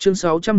Chương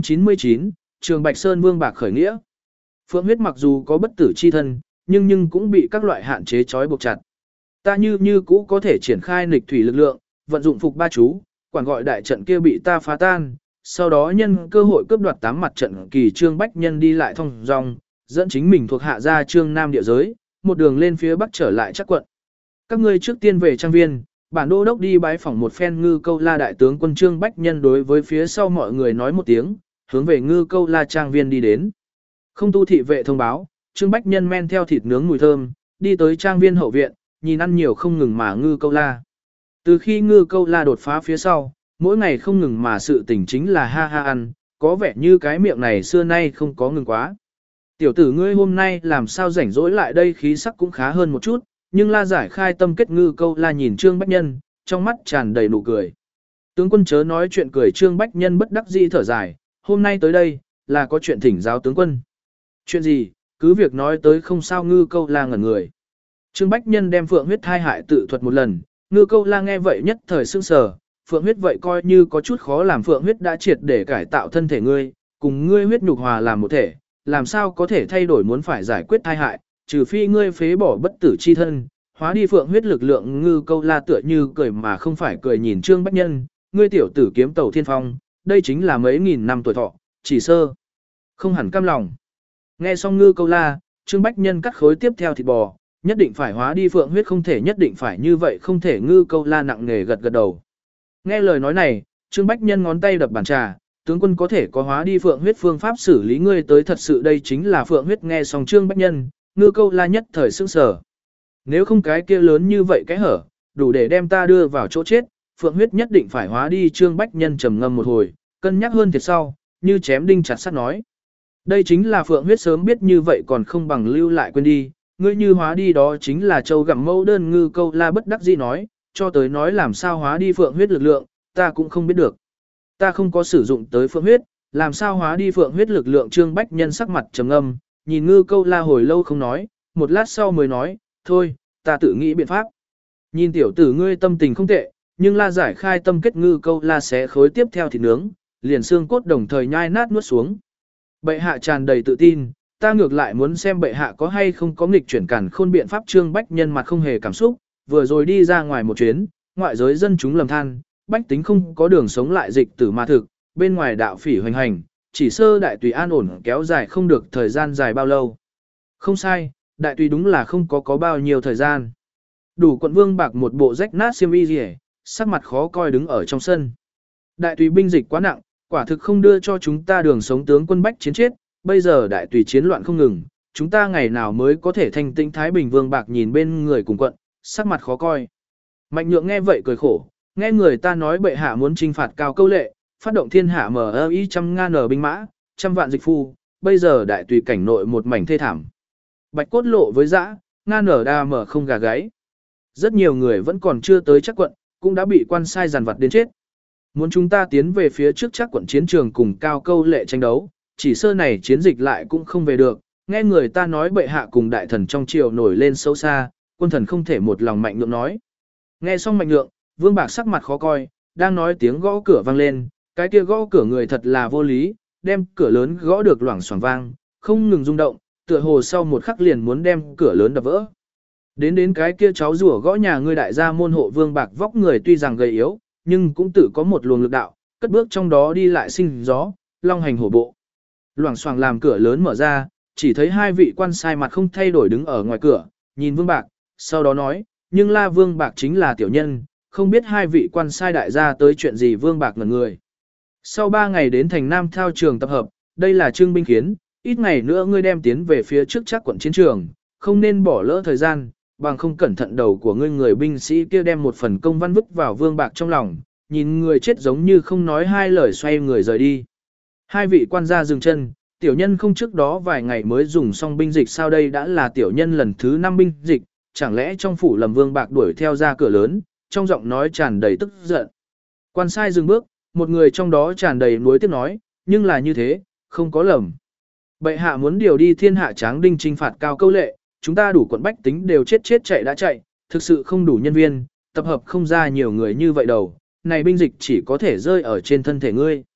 699, Trường Bạch Sơn Vương Bạc khởi nghĩa. Phượng huyết mặc dù có bất tử chi thân, nhưng cũng bị các loại hạn chế trói buộc chặt. Ta như cũ có thể triển khai nghịch thủy lực lượng, vận dụng phục ba chú, quản gọi đại trận kia bị ta phá tan, sau đó nhân cơ hội cướp đoạt 8 mặt trận kỳ Trương Bách Nhân đi lại thông dong, dẫn chính mình thuộc hạ ra Trương Nam địa giới, một đường lên phía bắc trở lại Trắc quận. Các ngươi trước tiên về trang viên, bản đô đốc đi bái phỏng một phen Ngư Câu La đại tướng quân Trương Bách Nhân đối với phía sau mọi người nói một tiếng, hướng về Ngư Câu La trang viên đi đến. Không tu thị vệ thông báo, Trương Bách Nhân men theo thịt nướng mùi thơm, đi tới trang viên hậu viện, nhìn ăn nhiều không ngừng mà Ngư Câu La. Từ khi Ngư Câu La đột phá phía sau, mỗi ngày không ngừng mà sự tỉnh chính là ha ha ăn, có vẻ như cái miệng này xưa nay không có ngừng quá. Tiểu tử ngươi hôm nay làm sao rảnh rỗi lại đây, khí sắc cũng khá hơn một chút, nhưng La Giải khai tâm kết Ngư Câu La nhìn Trương Bách Nhân, trong mắt tràn đầy nụ cười. Tướng quân chớ nói chuyện cười, Trương Bách Nhân bất đắc dĩ thở dài, hôm nay tới đây, là có chuyện thỉnh giáo tướng quân. Chuyện gì, cứ việc nói tới không sao. Ngư Câu La ngẩn người. Trương Bách Nhân đem Phượng huyết thai hại tự thuật một lần, Ngư Câu La nghe vậy nhất thời sững sờ, Phượng huyết vậy coi như có chút khó làm, Phượng huyết đã triệt để cải tạo thân thể ngươi, cùng ngươi huyết nhục hòa làm một thể, làm sao có thể thay đổi, muốn phải giải quyết thai hại, trừ phi ngươi phế bỏ bất tử chi thân, hóa đi Phượng huyết lực lượng. Ngư Câu La tựa như cười mà không phải cười nhìn Trương Bách Nhân, ngươi tiểu tử kiếm tẩu thiên phong, đây chính là mấy nghìn năm tuổi thọ, chỉ sơ không hẳn cam lòng. Nghe xong Ngư Câu La, Trương Bách Nhân cắt khối tiếp theo thịt bò, nhất định phải hóa đi Phượng huyết, không thể, nhất định phải như vậy không thể. Ngư Câu La nặng nề gật gật đầu. Nghe lời nói này, Trương Bách Nhân ngón tay đập bàn trà, tướng quân có thể có hóa đi Phượng huyết phương pháp xử lý ngươi tới, thật sự đây chính là Phượng huyết. Nghe xong Trương Bách Nhân, Ngư Câu La nhất thời sững sờ. Nếu không cái kia lớn như vậy cái hở, đủ để đem ta đưa vào chỗ chết, Phượng huyết nhất định phải hóa đi. Trương Bách Nhân trầm ngâm một hồi, cân nhắc hơn thiệt sau, như chém đinh chặt sắt nói. Đây chính là Phượng huyết, sớm biết như vậy còn không bằng lưu lại quên đi, ngươi như hóa đi đó chính là châu gặm mẫu đơn. Ngư Câu La bất đắc dĩ nói, cho tới nói làm sao hóa đi Phượng huyết lực lượng, ta cũng không biết được. Ta không có sử dụng tới Phượng huyết, làm sao hóa đi Phượng huyết lực lượng. Trương Bách Nhân sắc mặt trầm ngâm, nhìn Ngư Câu La hồi lâu không nói, một lát sau mới nói, thôi, ta tự nghĩ biện pháp. Nhìn tiểu tử ngươi tâm tình không tệ, nhưng La Giải khai tâm kết. Ngư Câu La xé khối tiếp theo thịt nướng, liền xương cốt đồng thời nhai nát nuốt xuống. Bệ hạ tràn đầy tự tin, ta ngược lại muốn xem bệ hạ có hay không có nghịch chuyển cản khôn biện pháp. Trương Bách Nhân mặt không hề cảm xúc, vừa rồi đi ra ngoài một chuyến, ngoại giới dân chúng lầm than, bách tính không có đường sống lại dịch tử mà thực, bên ngoài đạo phỉ hoành hành, chỉ sơ đại tùy an ổn kéo dài không được thời gian dài bao lâu. Không sai, đại tùy đúng là không có bao nhiêu thời gian. Đủ quận Vương Bạc một bộ rách nát xiêm y rỉa, sắc mặt khó coi đứng ở trong sân. Đại tùy binh dịch quá nặng, quả thực không đưa cho chúng ta đường sống, tướng quân bách chiến chết, bây giờ đại tùy chiến loạn không ngừng, chúng ta ngày nào mới có thể thanh tĩnh thái bình. Vương Bạc nhìn bên người cùng quận, sắc mặt khó coi. Mạnh Nhượng nghe vậy cười khổ, nghe người ta nói bệ hạ muốn trinh phạt Cao Câu Lệ, phát động thiên hạ MI 100.000 binh mã, 100 vạn dịch phu, bây giờ đại tùy cảnh nội một mảnh thê thảm. Bạch cốt lộ với dã, ngan nở đa mở không gà gáy. Rất nhiều người vẫn còn chưa tới Trắc quận, cũng đã bị quan sai giàn vặt đến chết. Muốn chúng ta tiến về phía trước Trắc quận chiến trường cùng Cao Câu Lệ tranh đấu, chỉ sơ này chiến dịch lại cũng không về được. Nghe người ta nói bệ hạ cùng đại thần trong triều nổi lên xấu xa, quân thần không thể một lòng. Mạnh Nhượng nói. Nghe xong Mạnh Nhượng, Vương Bạc sắc mặt khó coi, đang nói tiếng gõ cửa vang lên, cái kia gõ cửa người thật là vô lý, đem cửa lớn gõ được loảng xoảng vang, không ngừng rung động, tựa hồ sau một khắc liền muốn đem cửa lớn đập vỡ. Đến cái kia cháu rủa gõ nhà ngươi đại gia môn hộ. Vương Bạc vóc người tuy rằng gầy yếu, nhưng cũng tự có một luồng lực đạo, cất bước trong đó đi lại sinh gió, long hành hổ bộ. Loảng xoảng làm cửa lớn mở ra, chỉ thấy hai vị quan sai mặt không thay đổi đứng ở ngoài cửa, nhìn Vương Bạc, sau đó nói, nhưng La Vương Bạc chính là tiểu nhân, không biết hai vị quan sai đại gia tới chuyện gì. Vương Bạc ngẩn người. Sau 3 ngày đến thành Nam thao trường tập hợp, đây là trưng binh khiến, ít ngày nữa ngươi đem tiến về phía trước Trắc quận chiến trường, không nên bỏ lỡ thời gian, bằng không cẩn thận đầu của ngươi. Người binh sĩ kia đem một phần công văn vứt vào Vương Bạc trong lòng, nhìn người chết giống như không nói hai lời xoay người rời đi. Hai vị quan gia dừng chân, tiểu nhân không trước đó vài ngày mới dùng xong binh dịch sao, đây đã là tiểu nhân lần thứ 5 binh dịch, chẳng lẽ trong phủ lầm. Vương Bạc đuổi theo ra cửa lớn, trong giọng nói tràn đầy tức giận. Quan sai dừng bước, một người trong đó tràn đầy nuối tiếc nói, nhưng là như thế, không có lầm. Bệ hạ muốn điều đi thiên hạ tráng đinh trinh phạt Cao Câu Lệ, chúng ta đủ quận bách tính đều chết chạy đã chạy, thực sự không đủ nhân viên, tập hợp không ra nhiều người như vậy đâu, này binh dịch chỉ có thể rơi ở trên thân thể ngươi.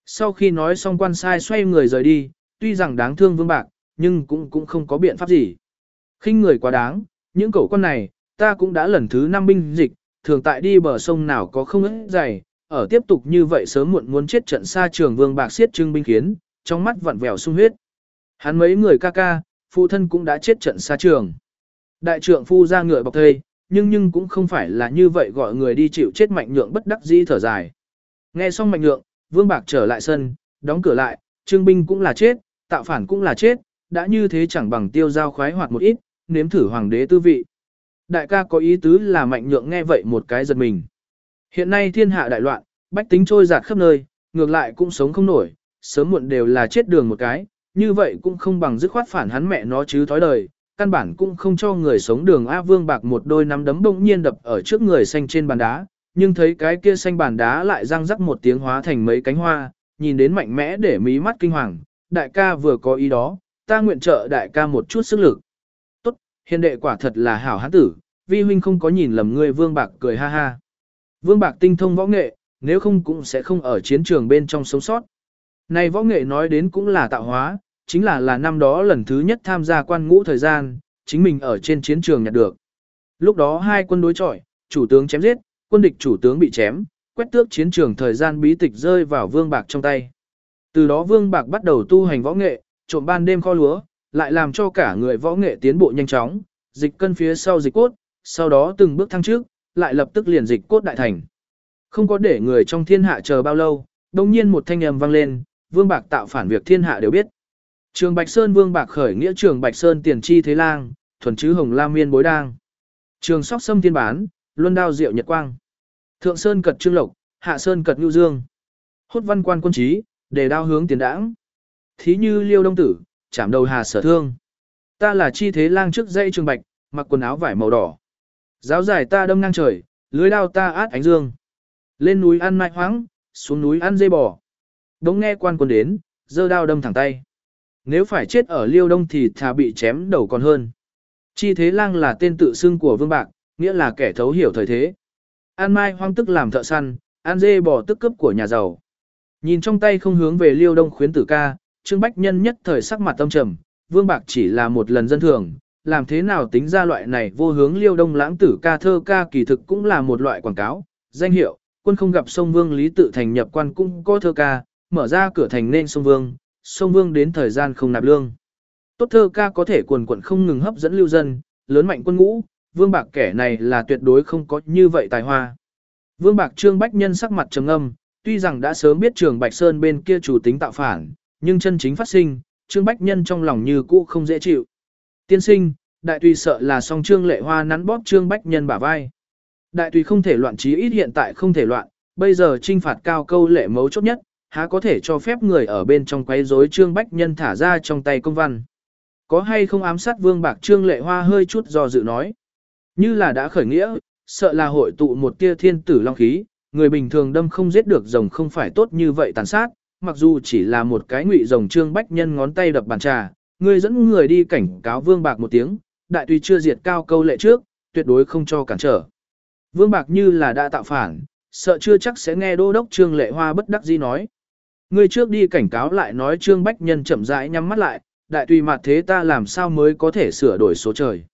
Sau khi nói xong quan sai xoay người rời đi, tuy rằng đáng thương Vương Bạc, nhưng cũng không có biện pháp gì. Khinh người quá đáng, những cẩu con này, ta cũng đã lần thứ 5 binh dịch, thường tại đi bờ sông nào có không ít dày, ở tiếp tục như vậy sớm muộn muốn chết trận xa trường. Vương Bạc siết trưng binh khiến, trong mắt vặn vẹo sung huyết. Hắn mấy người ca ca, phụ thân cũng đã chết trận xa trường. Đại trượng phu ra ngựa bọc thây, nhưng cũng không phải là như vậy gọi người đi chịu chết. Mạnh Nhượng bất đắc dĩ thở dài. Nghe xong Mạnh Nhượng, Vương Bạc trở lại sân, đóng cửa lại, trương binh cũng là chết, tạo phản cũng là chết, đã như thế chẳng bằng tiêu giao khoái hoạt một ít, nếm thử hoàng đế tư vị. Đại ca có ý tứ là Mạnh Nhượng nghe vậy một cái giật mình. Hiện nay thiên hạ đại loạn, bách tính trôi dạt khắp nơi, ngược lại cũng sống không nổi, sớm muộn đều là chết đường một cái, như vậy cũng không bằng dứt khoát phản hắn mẹ nó chứ thói đời, căn bản cũng không cho người sống đường. A Vương Bạc một đôi nắm đấm bỗng nhiên đập ở trước người xanh trên bàn đá, nhưng thấy cái kia xanh bàn đá lại răng rắc một tiếng hóa thành mấy cánh hoa, nhìn đến mạnh mẽ để mí mắt kinh hoàng. Đại ca vừa có ý đó, ta nguyện trợ đại ca một chút sức lực. Tốt, hiền đệ quả thật là hảo hán tử, vi huynh không có nhìn lầm ngươi. Vương Bạc cười ha ha. Vương Bạc tinh thông võ nghệ, nếu không cũng sẽ không ở chiến trường bên trong sống sót. Này võ nghệ nói đến cũng là tạo hóa, chính là năm đó lần thứ nhất tham gia quan ngũ thời gian, chính mình ở trên chiến trường nhặt được. Lúc đó hai quân đối chọi, chủ tướng chém giết, quân địch chủ tướng bị chém, quét tước chiến trường thời gian bí tịch rơi vào Vương Bạc trong tay. Từ đó Vương Bạc bắt đầu tu hành võ nghệ, trộm ban đêm kho lúa, lại làm cho cả người võ nghệ tiến bộ nhanh chóng, dịch cân phía sau dịch cốt, sau đó từng bước thăng trước, lại lập tức liền dịch cốt đại thành. Không có để người trong thiên hạ chờ bao lâu, đồng nhiên một thanh âm vang lên, Vương Bạc tạo phản việc thiên hạ đều biết. Trường Bạch Sơn Vương Bạc khởi nghĩa Trường Bạch Sơn tiền chi thế lang, thuần chứ hồng lam miên bối đang. Trường Sóc Sâm thiên bán, luân đao diệu nhật quang. Thượng Sơn cật trương lộc, hạ Sơn cật nhu dương. Hốt văn quan quân trí, đề đao hướng tiền đãng. Thí như liêu đông tử, chạm đầu hà sở thương. Ta là chi thế lang trước dây Trường Bạch, mặc quần áo vải màu đỏ. Giáo giải ta đâm ngang trời, lưới đao ta át ánh dương. Lên núi ăn mai hoáng, xuống núi ăn dây bò. Đống nghe quan quân đến, giơ đao đâm thẳng tay. Nếu phải chết ở Liêu Đông thì thà bị chém đầu còn hơn. Chi Thế Lang là tên tự xưng của Vương Bạc, nghĩa là kẻ thấu hiểu thời thế. An mai hoang tức làm thợ săn, an dê bò tức cướp của nhà giàu. Nhìn trong tay không hướng về Liêu Đông khuyến tử ca, Trương Bách Nhân nhất thời sắc mặt tâm trầm. Vương Bạc chỉ là một lần dân thường, làm thế nào tính ra loại này vô hướng Liêu Đông lãng tử ca thơ ca kỳ thực cũng là một loại quảng cáo, danh hiệu. Quân không gặp sông Vương Lý tự thành nhập quan cũng có thơ ca, mở ra cửa thành nên sông Vương, sông Vương đến thời gian không nạp lương. Tốt thơ ca có thể quần quận không ngừng hấp dẫn lưu dân, lớn mạnh quân ngũ, Vương Bạc kẻ này là tuyệt đối không có như vậy tài hoa. Vương Bạc Trương Bách Nhân sắc mặt trầm ngâm, tuy rằng đã sớm biết Trường Bạch Sơn bên kia chủ tính tạo phản, nhưng chân chính phát sinh, Trương Bách Nhân trong lòng như cũ không dễ chịu. Tiên sinh, đại tùy sợ là song Trương Lệ Hoa nắn bóp Trương Bách Nhân bả vai. Đại tùy không thể loạn, chí ít hiện tại không thể loạn, bây giờ trinh phạt cao câu lệ mấu chốt nhất, há có thể cho phép người ở bên trong quấy rối. Trương Bách Nhân thả ra trong tay công văn. Có hay không ám sát Vương Bạc? Trương Lệ Hoa hơi chút do dự nói. Như là đã khởi nghĩa, sợ là hội tụ một tia thiên tử long khí, người bình thường đâm không giết được rồng không phải tốt như vậy tàn sát, mặc dù chỉ là một cái ngụy rồng. Trương Bách Nhân ngón tay đập bàn trà, người dẫn người đi cảnh cáo Vương Bạc một tiếng, đại tùy chưa diệt cao câu lệ trước, tuyệt đối không cho cản trở. Vương Bạc như là đã tạo phản, sợ chưa chắc sẽ nghe đô đốc. Trương Lệ Hoa bất đắc dĩ nói. Ngươi trước đi cảnh cáo lại nói. Trương Bách Nhân chậm rãi nhắm mắt lại, đại tùy mặt thế ta làm sao mới có thể sửa đổi số trời.